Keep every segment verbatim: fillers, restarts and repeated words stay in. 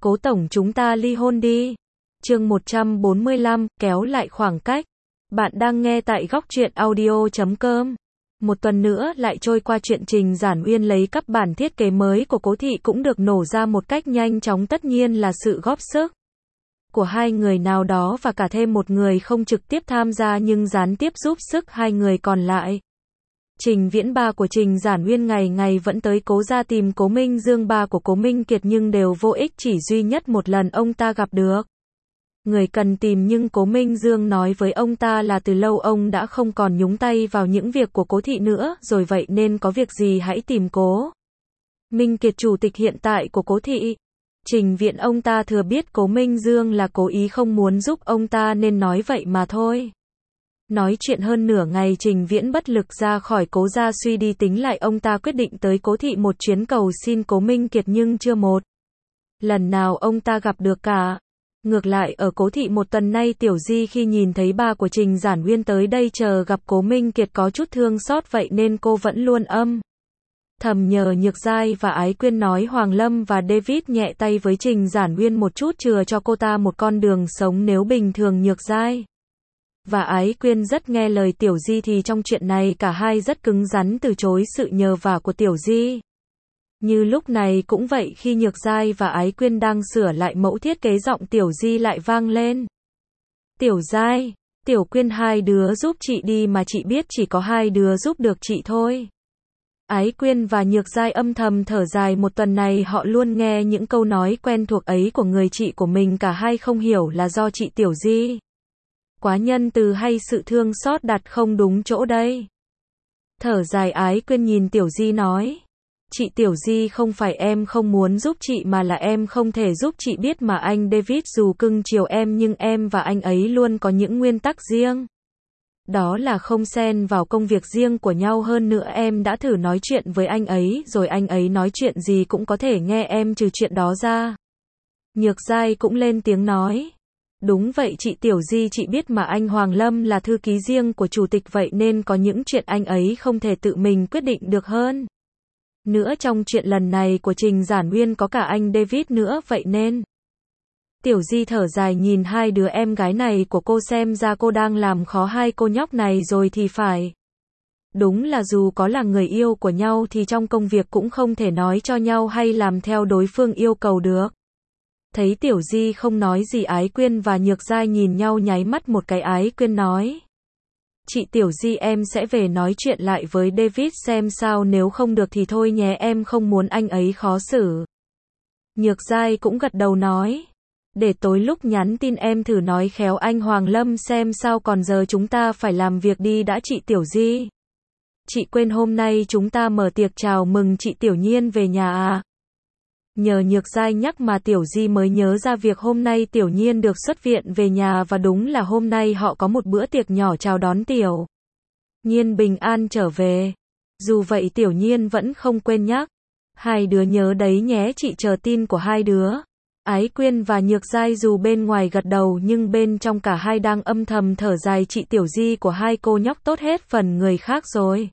Cố tổng chúng ta ly hôn đi. Chương một trăm bốn mươi lăm, kéo lại khoảng cách. Bạn đang nghe tại góc truyện audio chấm com. Một tuần nữa lại trôi qua, chuyện Trình Giản Uyên lấy cắp bản thiết kế mới của Cố Thị cũng được nổ ra một cách nhanh chóng, tất nhiên là sự góp sức của hai người nào đó và cả thêm một người không trực tiếp tham gia nhưng gián tiếp giúp sức hai người còn lại. Trình Viễn, ba của Trình Giản Uyên, ngày ngày vẫn tới Cố gia tìm Cố Minh Dương, ba của Cố Minh Kiệt, nhưng đều vô ích, chỉ duy nhất một lần ông ta gặp được người cần tìm, nhưng Cố Minh Dương nói với ông ta là từ lâu ông đã không còn nhúng tay vào những việc của Cố Thị nữa rồi, vậy nên có việc gì hãy tìm Cố Minh Kiệt, chủ tịch hiện tại của Cố Thị. Trình Viễn, ông ta thừa biết Cố Minh Dương là cố ý không muốn giúp ông ta nên nói vậy mà thôi. Nói chuyện hơn nửa ngày, Trình Viễn bất lực ra khỏi Cố gia, suy đi tính lại ông ta quyết định tới Cố Thị một chuyến cầu xin Cố Minh Kiệt, nhưng chưa một lần nào ông ta gặp được cả. Ngược lại ở Cố Thị một tuần nay, Tiểu Di khi nhìn thấy ba của Trình Giản Uyên tới đây chờ gặp Cố Minh Kiệt có chút thương xót, vậy nên cô vẫn luôn âm thầm nhờ Nhược Giai và Ái Quyên nói Hoàng Lâm và David nhẹ tay với Trình Giản Uyên một chút, chừa cho cô ta một con đường sống. Nếu bình thường Nhược Giai và Ái Quyên rất nghe lời Tiểu Di thì trong chuyện này cả hai rất cứng rắn từ chối sự nhờ vả của Tiểu Di. Như lúc này cũng vậy, khi Nhược Giai và Ái Quyên đang sửa lại mẫu thiết kế, giọng Tiểu Di lại vang lên. Tiểu Giai, Tiểu Quyên, hai đứa giúp chị đi mà, chị biết chỉ có hai đứa giúp được chị thôi. Ái Quyên và Nhược Giai âm thầm thở dài, một tuần này họ luôn nghe những câu nói quen thuộc ấy của người chị của mình, cả hai không hiểu là do chị Tiểu Di quá nhân từ hay sự thương xót đặt không đúng chỗ đây. Thở dài, Ái Quyên nhìn Tiểu Di nói, chị Tiểu Di, không phải em không muốn giúp chị mà là em không thể giúp chị, biết mà, anh David dù cưng chiều em nhưng em và anh ấy luôn có những nguyên tắc riêng. Đó là không xen vào công việc riêng của nhau, hơn nữa em đã thử nói chuyện với anh ấy rồi, anh ấy nói chuyện gì cũng có thể nghe em trừ chuyện đó ra. Nhược Giai cũng lên tiếng nói, đúng vậy chị Tiểu Di, chị biết mà, anh Hoàng Lâm là thư ký riêng của chủ tịch, vậy nên có những chuyện anh ấy không thể tự mình quyết định được, hơn nữa trong chuyện lần này của Trình Giản Uyên có cả anh David nữa, vậy nên. Tiểu Di thở dài nhìn hai đứa em gái này của cô, xem ra cô đang làm khó hai cô nhóc này rồi thì phải. Đúng là dù có là người yêu của nhau thì trong công việc cũng không thể nói cho nhau hay làm theo đối phương yêu cầu được. Thấy Tiểu Di không nói gì, Ái Quyên và Nhược Giai nhìn nhau nháy mắt một cái. Ái Quyên nói, chị Tiểu Di, em sẽ về nói chuyện lại với David xem sao, nếu không được thì thôi nhé, em không muốn anh ấy khó xử. Nhược Giai cũng gật đầu nói, để tối lúc nhắn tin em thử nói khéo anh Hoàng Lâm xem sao, còn giờ chúng ta phải làm việc đi đã chị Tiểu Di. Chị quên hôm nay chúng ta mở tiệc chào mừng chị Tiểu Nhiên về nhà à? Nhờ Nhược Giai nhắc mà Tiểu Di mới nhớ ra việc hôm nay Tiểu Nhiên được xuất viện về nhà, và đúng là hôm nay họ có một bữa tiệc nhỏ chào đón Tiểu Nhiên bình an trở về. Dù vậy Tiểu Nhiên vẫn không quên nhắc, hai đứa nhớ đấy nhé, chị chờ tin của hai đứa. Ái Quyên và Nhược Giai dù bên ngoài gật đầu nhưng bên trong cả hai đang âm thầm thở dài, chị Tiểu Di của hai cô nhóc tốt hết phần người khác rồi.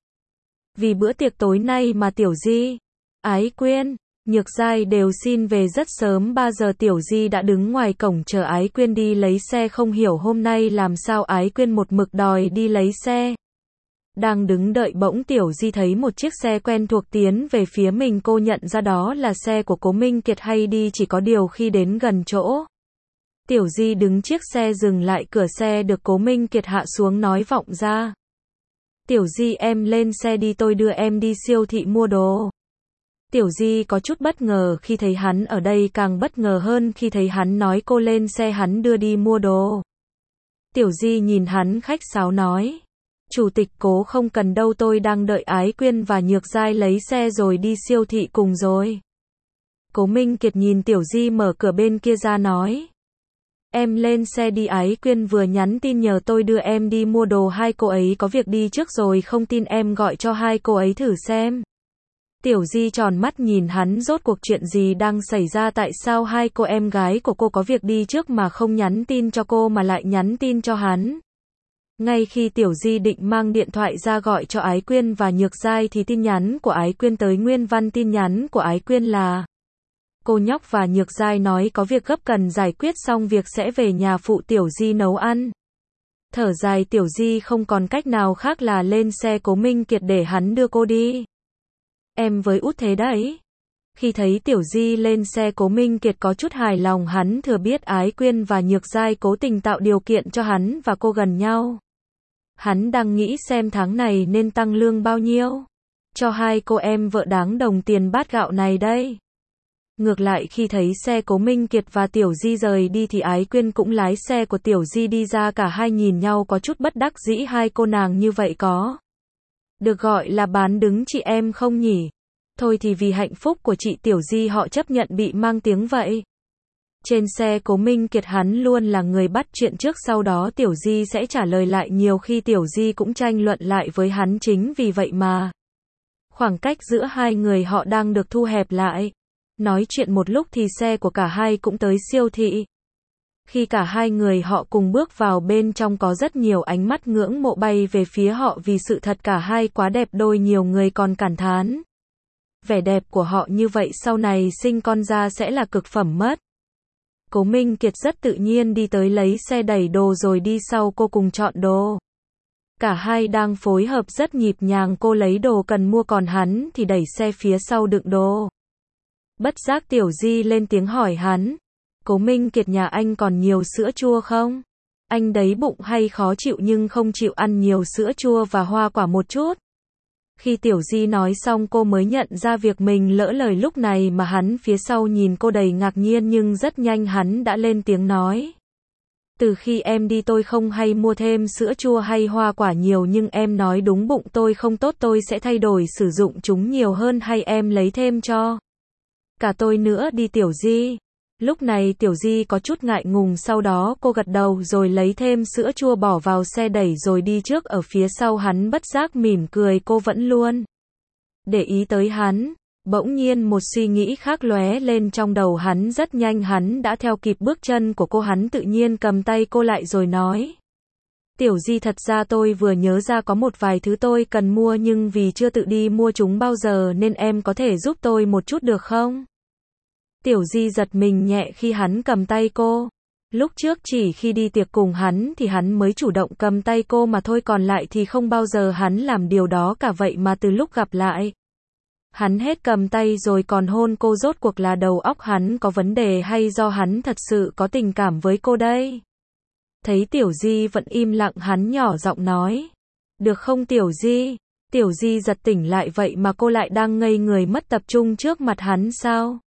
Vì bữa tiệc tối nay mà Tiểu Di, Ái Quyên, Nhược Giai đều xin về rất sớm, ba giờ Tiểu Di đã đứng ngoài cổng chờ Ái Quyên đi lấy xe, không hiểu hôm nay làm sao Ái Quyên một mực đòi đi lấy xe. Đang đứng đợi bỗng Tiểu Di thấy một chiếc xe quen thuộc tiến về phía mình, cô nhận ra đó là xe của Cố Minh Kiệt hay đi, chỉ có điều khi đến gần chỗ Tiểu Di đứng, chiếc xe dừng lại, cửa xe được Cố Minh Kiệt hạ xuống nói vọng ra, Tiểu Di em lên xe đi, tôi đưa em đi siêu thị mua đồ. Tiểu Di có chút bất ngờ khi thấy hắn ở đây, càng bất ngờ hơn khi thấy hắn nói cô lên xe hắn đưa đi mua đồ. Tiểu Di nhìn hắn khách sáo nói, chủ tịch Cố không cần đâu, tôi đang đợi Ái Quyên và Nhược Giai lấy xe rồi đi siêu thị cùng rồi. Cố Minh Kiệt nhìn Tiểu Di mở cửa bên kia ra nói, em lên xe đi, Ái Quyên vừa nhắn tin nhờ tôi đưa em đi mua đồ, hai cô ấy có việc đi trước rồi, không tin em gọi cho hai cô ấy thử xem. Tiểu Di tròn mắt nhìn hắn, rốt cuộc chuyện gì đang xảy ra, tại sao hai cô em gái của cô có việc đi trước mà không nhắn tin cho cô mà lại nhắn tin cho hắn. Ngay khi Tiểu Di định mang điện thoại ra gọi cho Ái Quyên và Nhược Giai thì tin nhắn của Ái Quyên tới, nguyên văn tin nhắn của Ái Quyên là cô nhóc và Nhược Giai nói có việc gấp cần giải quyết xong việc sẽ về nhà phụ Tiểu Di nấu ăn. Thở dài Tiểu Di không còn cách nào khác là lên xe Cố Minh Kiệt để hắn đưa cô đi. Em với út thế đấy. Khi thấy Tiểu Di lên xe Cố Minh Kiệt có chút hài lòng, hắn thừa biết Ái Quyên và Nhược Giai cố tình tạo điều kiện cho hắn và cô gần nhau. Hắn đang nghĩ xem tháng này nên tăng lương bao nhiêu cho hai cô em vợ đáng đồng tiền bát gạo này đây. Ngược lại khi thấy xe Cố Minh Kiệt và Tiểu Di rời đi thì Ái Quyên cũng lái xe của Tiểu Di đi ra, cả hai nhìn nhau có chút bất đắc dĩ, hai cô nàng như vậy có được gọi là bán đứng chị em không nhỉ? Thôi thì vì hạnh phúc của chị Tiểu Di họ chấp nhận bị mang tiếng vậy. Trên xe Cố Minh Kiệt hắn luôn là người bắt chuyện trước, sau đó Tiểu Di sẽ trả lời lại, nhiều khi Tiểu Di cũng tranh luận lại với hắn, chính vì vậy mà khoảng cách giữa hai người họ đang được thu hẹp lại. Nói chuyện một lúc thì xe của cả hai cũng tới siêu thị. Khi cả hai người họ cùng bước vào bên trong có rất nhiều ánh mắt ngưỡng mộ bay về phía họ, vì sự thật cả hai quá đẹp đôi, nhiều người còn cảm thán vẻ đẹp của họ như vậy sau này sinh con ra sẽ là cực phẩm mất. Cố Minh Kiệt rất tự nhiên đi tới lấy xe đẩy đồ rồi đi sau cô cùng chọn đồ. Cả hai đang phối hợp rất nhịp nhàng, cô lấy đồ cần mua còn hắn thì đẩy xe phía sau đựng đồ. Bất giác Tiểu Di lên tiếng hỏi hắn, Cố Minh Kiệt nhà anh còn nhiều sữa chua không? Anh đấy bụng hay khó chịu nhưng không chịu ăn nhiều sữa chua và hoa quả một chút. Khi Tiểu Di nói xong cô mới nhận ra việc mình lỡ lời, lúc này mà hắn phía sau nhìn cô đầy ngạc nhiên, nhưng rất nhanh hắn đã lên tiếng nói. Từ khi em đi tôi không hay mua thêm sữa chua hay hoa quả nhiều, nhưng em nói đúng, bụng tôi không tốt, tôi sẽ thay đổi sử dụng chúng nhiều hơn, hay em lấy thêm cho cả tôi nữa đi Tiểu Di. Lúc này Tiểu Di có chút ngại ngùng, sau đó cô gật đầu rồi lấy thêm sữa chua bỏ vào xe đẩy rồi đi trước ở phía sau. Hắn bất giác mỉm cười, cô vẫn luôn để ý tới hắn. Bỗng nhiên một suy nghĩ khác lóe lên trong đầu hắn, rất nhanh hắn đã theo kịp bước chân của cô, hắn tự nhiên cầm tay cô lại rồi nói. Tiểu Di, thật ra tôi vừa nhớ ra có một vài thứ tôi cần mua nhưng vì chưa tự đi mua chúng bao giờ nên em có thể giúp tôi một chút được không? Tiểu Di giật mình nhẹ khi hắn cầm tay cô. Lúc trước chỉ khi đi tiệc cùng hắn thì hắn mới chủ động cầm tay cô mà thôi, còn lại thì không bao giờ hắn làm điều đó cả, vậy mà từ lúc gặp lại hắn hết cầm tay rồi còn hôn cô, rốt cuộc là đầu óc hắn có vấn đề hay do hắn thật sự có tình cảm với cô đây? Thấy Tiểu Di vẫn im lặng hắn nhỏ giọng nói. Được không Tiểu Di? Tiểu Di giật tỉnh lại, vậy mà cô lại đang ngây người mất tập trung trước mặt hắn sao?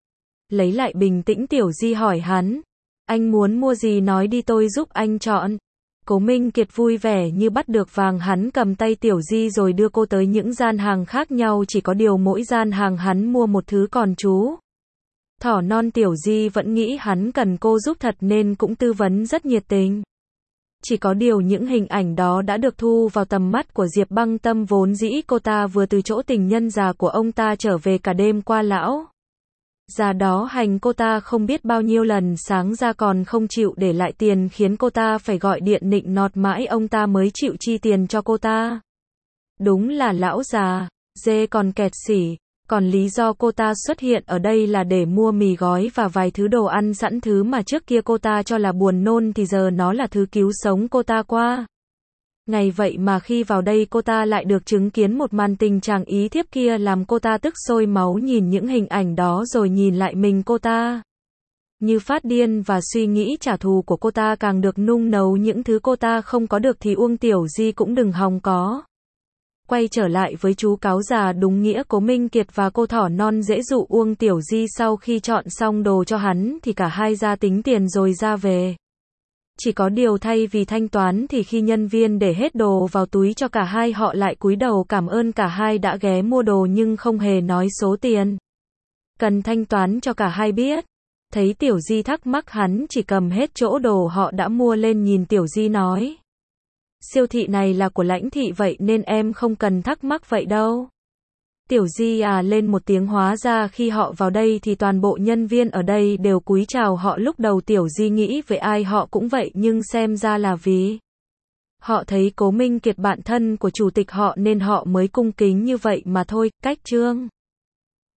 Lấy lại bình tĩnh Tiểu Di hỏi hắn. Anh muốn mua gì nói đi tôi giúp anh chọn. Cố Minh Kiệt vui vẻ như bắt được vàng, hắn cầm tay Tiểu Di rồi đưa cô tới những gian hàng khác nhau, chỉ có điều mỗi gian hàng hắn mua một thứ, còn chú thỏ non Tiểu Di vẫn nghĩ hắn cần cô giúp thật nên cũng tư vấn rất nhiệt tình. Chỉ có điều những hình ảnh đó đã được thu vào tầm mắt của Diệp Băng Tâm, vốn dĩ cô ta vừa từ chỗ tình nhân già của ông ta trở về, cả đêm qua lão già đó hành cô ta không biết bao nhiêu lần, sáng ra còn không chịu để lại tiền, khiến cô ta phải gọi điện nịnh nọt mãi ông ta mới chịu chi tiền cho cô ta. Đúng là lão già dê còn kẹt xỉ. Còn lý do cô ta xuất hiện ở đây là để mua mì gói và vài thứ đồ ăn sẵn, thứ mà trước kia cô ta cho là buồn nôn thì giờ nó là thứ cứu sống cô ta qua ngày, vậy mà khi vào đây cô ta lại được chứng kiến một màn tình trạng ý thiếp kia, làm cô ta tức sôi máu, nhìn những hình ảnh đó rồi nhìn lại mình cô ta như phát điên, và suy nghĩ trả thù của cô ta càng được nung nấu. Những thứ cô ta không có được thì Uông Tiểu Di cũng đừng hòng có. Quay trở lại với chú cáo già đúng nghĩa, Cố Minh Kiệt và cô thỏ non dễ dụ Uông Tiểu Di sau khi chọn xong đồ cho hắn thì cả hai ra tính tiền rồi ra về. Chỉ có điều thay vì thanh toán thì khi nhân viên để hết đồ vào túi cho cả hai, họ lại cúi đầu cảm ơn cả hai đã ghé mua đồ nhưng không hề nói số tiền cần thanh toán cho cả hai biết. Thấy Tiểu Di thắc mắc, hắn chỉ cầm hết chỗ đồ họ đã mua lên, nhìn Tiểu Di nói. Siêu thị này là của lãnh thị vậy nên em không cần thắc mắc vậy đâu. Tiểu Di à lên một tiếng, hóa ra khi họ vào đây thì toàn bộ nhân viên ở đây đều cúi chào họ. Lúc đầu Tiểu Di nghĩ về ai họ cũng vậy, nhưng xem ra là vì họ thấy Cố Minh Kiệt bạn thân của chủ tịch họ nên họ mới cung kính như vậy mà thôi. Cách chương